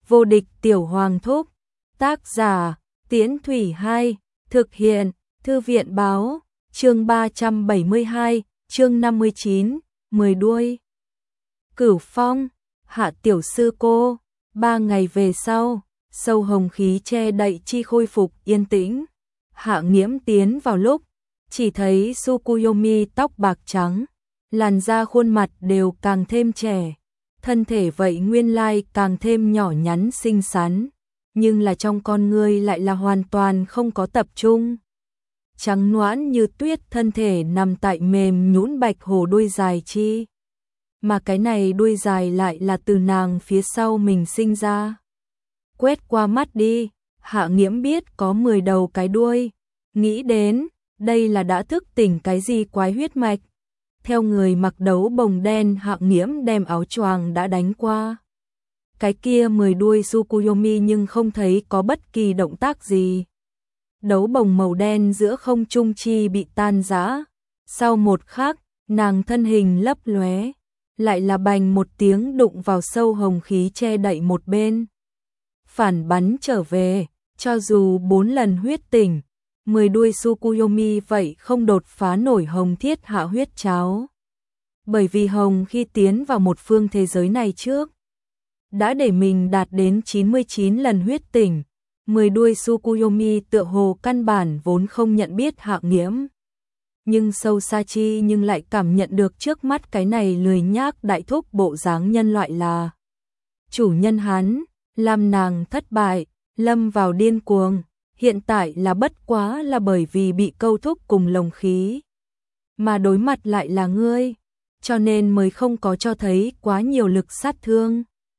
Vô địch tiểu hoàng thúc. Tác giả, Tiễn Thủy 2, thực hiện, Thư viện báo, chương 372, chương 59, 10 đuôi. Cửu Phong, Hạ tiểu sư cô, 3 ngày về sau, sâu hồng khí che đậy chi khôi phục yên tĩnh. Hạ Nghiễm tiến vào lúc, chỉ thấy Tsukuyomi tóc bạc trắng, làn da khuôn mặt đều càng thêm trẻ, thân thể vậy nguyên lai càng thêm nhỏ nhắn xinh xắn, nhưng là trong con ngươi lại là hoàn toàn không có tập trung. Trắng nõn như tuyết thân thể nằm tại mềm nhũn bạch hồ đuôi dài chi. Mà cái này đuôi dài lại là từ nàng phía sau mình sinh ra. Quét qua mắt đi, Hạ Nghiễm biết có 10 đầu cái đuôi, nghĩ đến, đây là đã thức tỉnh cái gì quái huyết mạch. Theo người mặc đấu bồng đen, Hạ Nghiễm đem áo choàng đã đánh qua cái kia 10 đuôi Tsukuyomi nhưng không thấy có bất kỳ động tác gì. Đấu bồng màu đen giữa không trung chi bị tan rã. Sau một khắc, nàng thân hình lấp lóe, lại là bành một tiếng đụng vào sâu hồng khí che đậy một bên. Phản bắn trở về, cho dù 4 lần huyết tỉnh, 10 đuôi Tsukuyomi vậy không đột phá nổi hồng thiết hạ huyết cháo. Bởi vì hồng khi tiến vào một phương thế giới này trước, đã để mình đạt đến 99 lần huyết tỉnh. 10 đuôi Tsukuyomi tựa hồ căn bản vốn không nhận biết Hạ Nghiễm. Nhưng sâu xa chi nhưng lại cảm nhận được trước mắt cái này lười nhác đại thúc bộ dáng nhân loại là chủ nhân hắn, làm nàng thất bại, lâm vào điên cuồng, hiện tại là bất quá là bởi vì bị câu thúc cùng lồng khí. Mà đối mặt lại là ngươi, cho nên mới không có cho thấy quá nhiều lực sát thương.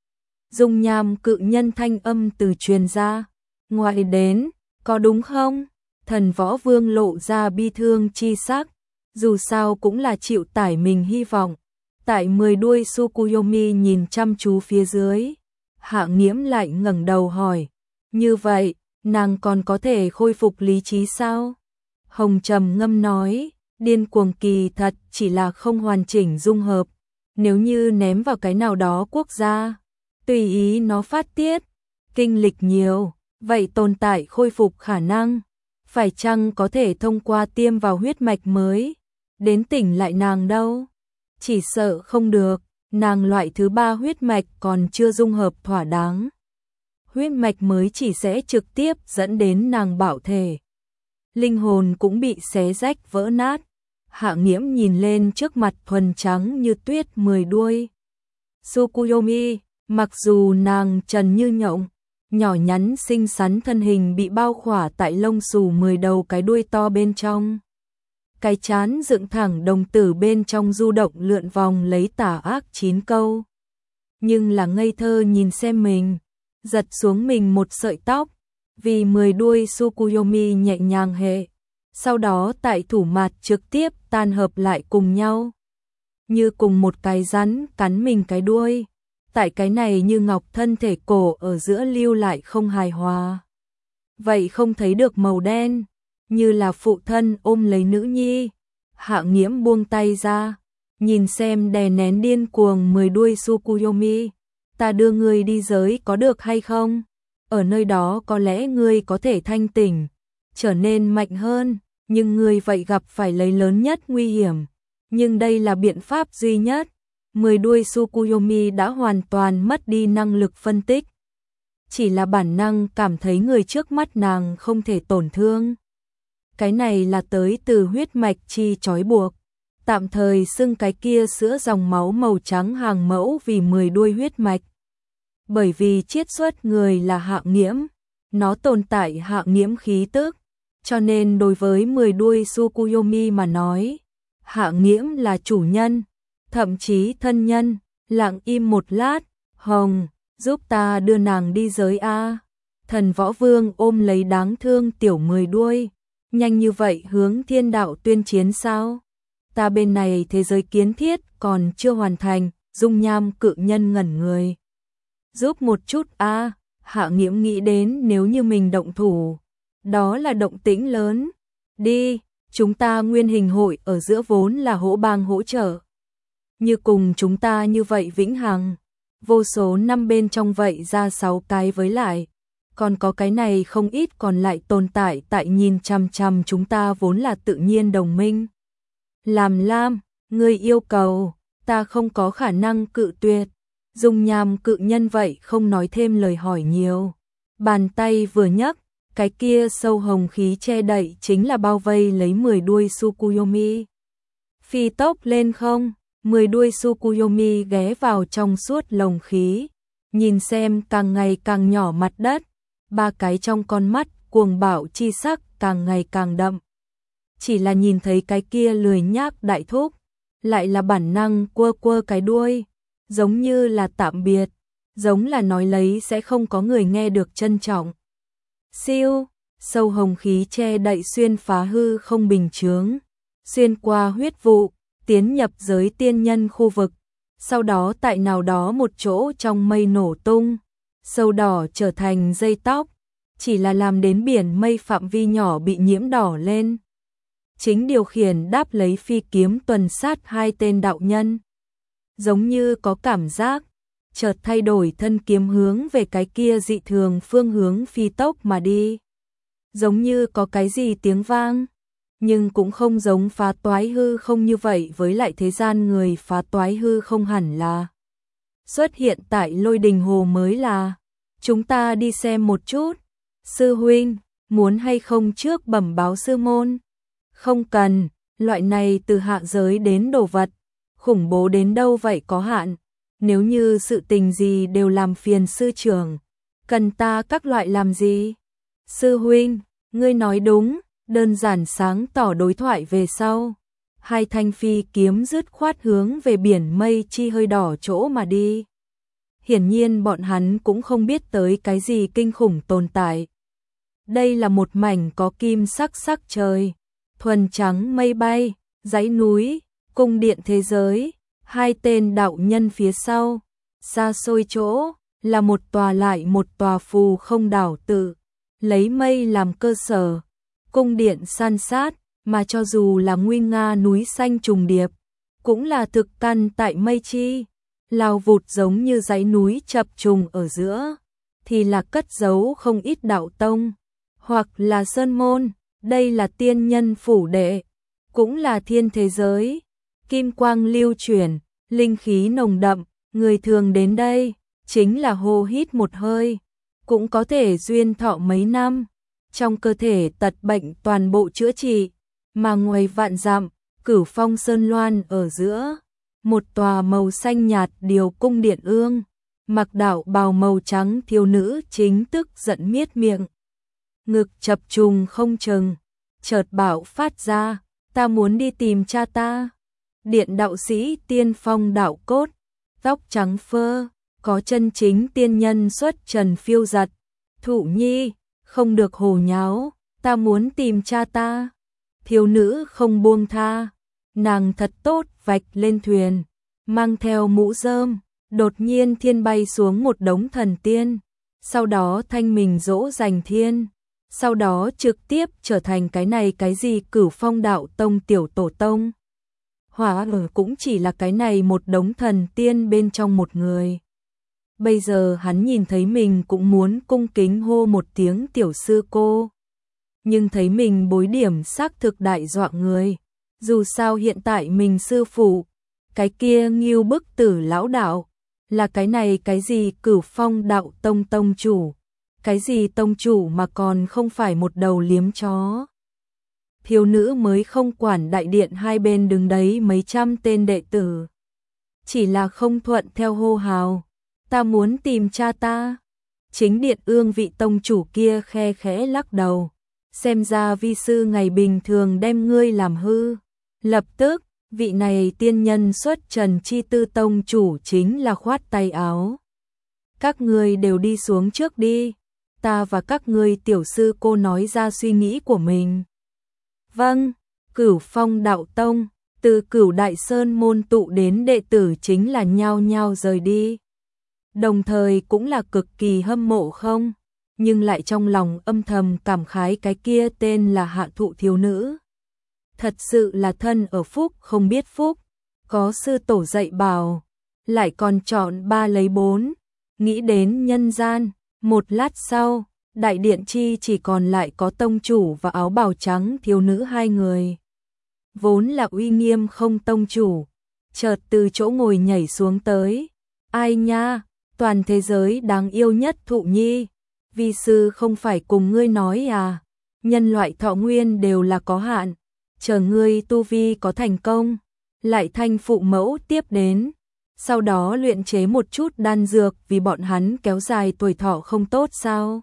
Dung nham cự nhân thanh âm từ truyền ra. Ngoại đến, có đúng không? Thần Võ Vương lộ ra bi thương chi sắc, dù sao cũng là chịu tải mình hy vọng. Tại 10 đuôi Tsukuyomi nhìn chăm chú phía dưới, Hạ Nghiễm lại ngẩng đầu hỏi, như vậy, nàng còn có thể khôi phục lý trí sao? Hồng trầm ngâm nói, điên cuồng kỳ thật chỉ là không hoàn chỉnh dung hợp, nếu như ném vào cái nào đó quốc gia, tùy ý nó phát tiết, kinh lịch nhiều. Vậy tồn tại khôi phục khả năng, phải chăng có thể thông qua tiêm vào huyết mạch mới, đến tỉnh lại nàng đâu? Chỉ sợ không được, nàng loại thứ 3 huyết mạch còn chưa dung hợp thỏa đáng. Huyết mạch mới chỉ sẽ trực tiếp dẫn đến nàng bạo thể. Linh hồn cũng bị xé rách vỡ nát. Hạ Nghiễm nhìn lên trước mặt thuần trắng như tuyết 10 đuôi Tsukuyomi, mặc dù nàng trần như nhộng, nhỏ nhắn xinh xắn thân hình bị bao khỏa tại lông xù 10 đầu cái đuôi to bên trong. Cái chán dựng thẳng, đồng tử bên trong du động lượn vòng lấy tà ác 9 câu. Nhưng là ngây thơ nhìn xem mình, giật xuống mình một sợi tóc, vì 10 đuôi Tsukuyomi nhẹ nhàng hệ. Sau đó tại thủ mặt trực tiếp tan hợp lại cùng nhau. Như cùng một cái rắn cắn mình cái đuôi. Tại cái này như ngọc thân thể cổ ở giữa lưu lại không hài hòa. Vậy không thấy được màu đen, như là phụ thân ôm lấy nữ nhi. Hạ Nghiễm buông tay ra, nhìn xem đè nén điên cuồng 10 đuôi Tsukuyomi. Ta đưa ngươi đi giới có được hay không? Ở nơi đó có lẽ ngươi có thể thanh tỉnh, trở nên mạnh hơn, nhưng ngươi vậy gặp phải lấy lớn nhất nguy hiểm. Nhưng đây là biện pháp duy nhất. 10 đuôi Tsukuyomi đã hoàn toàn mất đi năng lực phân tích. Chỉ là bản năng cảm thấy người trước mắt nàng không thể tổn thương. Cái này là tới từ huyết mạch chi trói buộc. Tạm thời xưng cái kia sữa dòng máu màu trắng hàng mẫu vì 10 đuôi huyết mạch. Bởi vì chiết xuất người là Hạ Nghiễm, nó tồn tại Hạ Nghiễm khí tức. Cho nên đối với 10 đuôi Tsukuyomi mà nói, Hạ Nghiễm là chủ nhân. Thậm chí thân nhân. Lặng im một lát, Hồng, giúp ta đưa nàng đi giới A. Thần Võ Vương ôm lấy đáng thương tiểu 10 đuôi, nhanh như vậy hướng thiên đạo tuyên chiến sao? Ta bên này thế giới kiến thiết còn chưa hoàn thành. Dung nham cự nhân ngẩn người. Giúp một chút A. Hạ Nghiễm nghĩ đến nếu như mình động thủ, đó là động tĩnh lớn. Đi, chúng ta nguyên hình hội ở giữa vốn là hỗ bang hỗ trợ. Như cùng chúng ta như vậy vĩnh hằng, vô số năm bên trong vậy ra 6 cái với lại. Còn có cái này không ít còn lại tồn tại tại nhìn chằm chằm chúng ta vốn là tự nhiên đồng minh. Làm Lam, ngươi yêu cầu, ta không có khả năng cự tuyệt. Dung Nham cự nhân vậy không nói thêm lời hỏi nhiều. Bàn tay vừa nhấc, cái kia sâu hồng khí che đậy chính là bao vây lấy 10 đuôi Tsukuyomi. Phi tốc lên không, 10 đuôi Tsukuyomi ghé vào trong suốt lồng khí, nhìn xem càng ngày càng nhỏ mặt đất, ba cái trong con mắt cuồng bạo chi sắc càng ngày càng đậm. Chỉ là nhìn thấy cái kia lười nhác đại thúc, lại là bản năng quơ quơ cái đuôi, giống như là tạm biệt, giống là nói lấy sẽ không có người nghe được trân trọng. Siêu, sâu hồng khí che đậy xuyên phá hư không bình chướng, xuyên qua huyết vụ, tiến nhập giới tiên nhân khu vực, sau đó tại nào đó một chỗ trong mây nổ tung, sâu đỏ trở thành dây tóc, chỉ là làm đến biển mây phạm vi nhỏ bị nhiễm đỏ lên. Chính điều khiển đáp lấy phi kiếm tuần sát hai tên đạo nhân. Giống như có cảm giác, chợt thay đổi thân kiếm hướng về cái kia dị thường phương hướng phi tốc mà đi. Giống như có cái gì tiếng vang, nhưng cũng không giống phá toái hư không như vậy, với lại thế gian người phá toái hư không hẳn là xuất hiện tại Lôi Đình Hồ mới là. Chúng ta đi xem một chút. Sư huynh, muốn hay không trước bẩm báo sư môn? Không cần, loại này từ hạ giới đến đồ vật, khủng bố đến đâu vậy có hạn. Nếu như sự tình gì đều làm phiền sư trưởng, cần ta các loại làm gì? Sư huynh, ngươi nói đúng, đơn giản sáng tỏ đối thoại về sau. Hai thanh phi kiếm dứt khoát hướng về biển mây chi hơi đỏ chỗ mà đi. Hiển nhiên bọn hắn cũng không biết tới cái gì kinh khủng tồn tại. Đây là một mảnh có kim sắc sắc trời, thuần trắng mây bay, dãy núi, cung điện thế giới, hai tên đạo nhân phía sau, xa xôi chỗ, là một tòa lại một tòa phù không đảo tự, lấy mây làm cơ sở, cung điện san sát, mà cho dù là nguy nga núi xanh trùng điệp, cũng là thực căn tại mây chi, lao vụt giống như dãy núi chập trùng ở giữa, thì là cất giấu không ít đạo tông, hoặc là sơn môn, đây là tiên nhân phủ đệ, cũng là thiên thế giới, kim quang lưu chuyển, linh khí nồng đậm, người thường đến đây, chính là hô hít một hơi, cũng có thể duyên thọ mấy năm, trong cơ thể tật bệnh toàn bộ chữa trị, mà ngoài vạn dặm, Cửu Phong Sơn Loan ở giữa, một tòa màu xanh nhạt điều cung điện ương, mặc đạo bào màu trắng thiếu nữ chính tức giận miết miệng. Ngực chập trùng không chừng, chợt bảo phát ra, ta muốn đi tìm cha ta. Điện đạo sĩ tiên phong đạo cốt, tóc trắng phơ, có chân chính tiên nhân xuất trần phiêu giật. Thụ nhi, không được hồ nháo, ta muốn tìm cha ta. Thiếu nữ không buông tha, nàng thật tốt vạch lên thuyền, mang theo mũ rơm, đột nhiên thiên bay xuống một đống thần tiên, sau đó thanh mình dỗ dành thiên, sau đó trực tiếp trở thành cái này cái gì Cửu Phong đạo tông tiểu tổ tông. Hóa ở cũng chỉ là cái này một đống thần tiên bên trong một người. Bây giờ hắn nhìn thấy mình cũng muốn cung kính hô một tiếng tiểu sư cô. Nhưng thấy mình bối điểm xác thực đại dọa người. Dù sao hiện tại mình sư phụ, cái kia Ngưu Bức Tử lão đạo, là cái này cái gì Cửu Phong đạo tông tông chủ. Cái gì tông chủ mà còn không phải một đầu liếm chó. Thiếu nữ mới không quản đại điện hai bên đứng đấy mấy trăm tên đệ tử. Chỉ là không thuận theo hô hào. Ta muốn tìm cha ta. Chính điện ương vị tông chủ kia khe khẽ lắc đầu. Xem ra vi sư ngày bình thường đem ngươi làm hư. Lập tức, vị này tiên nhân xuất trần chi tư tông chủ chính là khoát tay áo. Các ngươi đều đi xuống trước đi. Ta và các ngươi tiểu sư cô nói ra suy nghĩ của mình. Vâng, Cửu Phong đạo tông, từ Cửu Đại Sơn môn tụ đến đệ tử chính là nhao nhao rời đi. Đồng thời cũng là cực kỳ hâm mộ không, nhưng lại trong lòng âm thầm cảm khái cái kia tên là Hạ Thụ thiếu nữ. Thật sự là thân ở phúc không biết phúc, có sư tổ dạy bảo, lại còn chọn 3 lấy 4, nghĩ đến nhân gian, một lát sau, đại điện chi chỉ còn lại có tông chủ và áo bào trắng thiếu nữ 2 người. Vốn là uy nghiêm không tông chủ, chợt từ chỗ ngồi nhảy xuống tới. Ai nha, toàn thế giới đáng yêu nhất Thụ Nhi, vi sư không phải cùng ngươi nói à, nhân loại thọ nguyên đều là có hạn, chờ ngươi tu vi có thành công, lại thanh phụ mẫu tiếp đến, sau đó luyện chế một chút đan dược vì bọn hắn kéo dài tuổi thọ không tốt sao?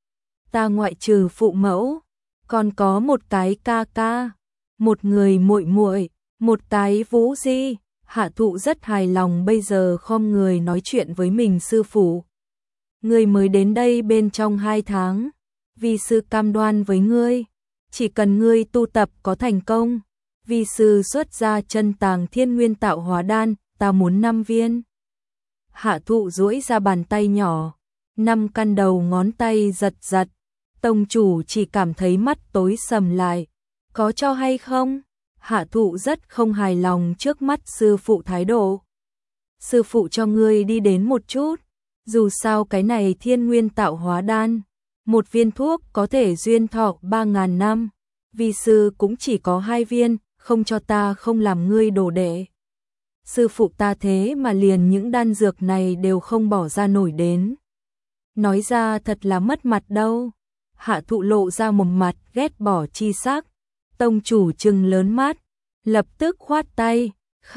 Ta ngoại trừ phụ mẫu, còn có một cái ca ca, một người muội muội, một cái Vũ Di. Hạ Thụ rất hài lòng bây giờ khom người nói chuyện với mình sư phụ. Ngươi mới đến đây bên trong 2 tháng, vi sư cam đoan với ngươi, chỉ cần ngươi tu tập có thành công, vi sư xuất ra chân tàng thiên nguyên tạo hóa đan, ta muốn 5 viên. Hạ Thụ duỗi ra bàn tay nhỏ, 5 căn đầu ngón tay giật giật, tông chủ chỉ cảm thấy mắt tối sầm lại, có cho hay không? Hạ Thụ rất không hài lòng trước mắt sư phụ thái độ. Sư phụ cho ngươi đi đến một chút, dù sao cái này thiên nguyên tạo hóa đan, một viên thuốc có thể duyên thọ 3.000 năm, vi sư cũng chỉ có 2 viên, không cho ta không làm ngươi đồ đệ. Sư phụ ta thế mà liền những đan dược này đều không bỏ ra nổi đến. Nói ra thật là mất mặt đâu. Hạ Thụ lộ ra một mặt ghét bỏ chi sắc. Tông chủ trừng lớn mắt, lập tức khoát tay,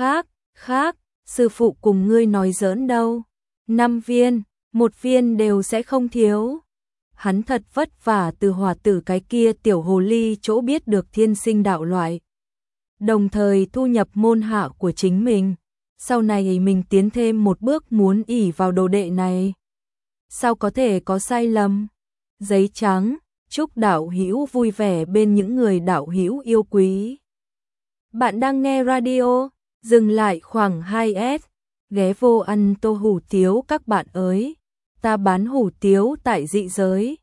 khác, sư phụ cùng ngươi nói giỡn đâu. 5 viên, 1 viên đều sẽ không thiếu. Hắn thật vất vả từ Hòa Tử cái kia tiểu hồ ly chỗ biết được thiên sinh đạo loại. Đồng thời thu nhập môn hạ của chính mình. Sau này mình tiến thêm một bước muốn ỷ vào đồ đệ này. Sao có thể có sai lầm? Giấy trắng, chúc đạo hữu vui vẻ bên những người đạo hữu yêu quý. Bạn đang nghe radio, dừng lại khoảng 2S, ghé vô ăn tô hủ tiếu các bạn ơi. Ta bán hủ tiếu tại dị giới.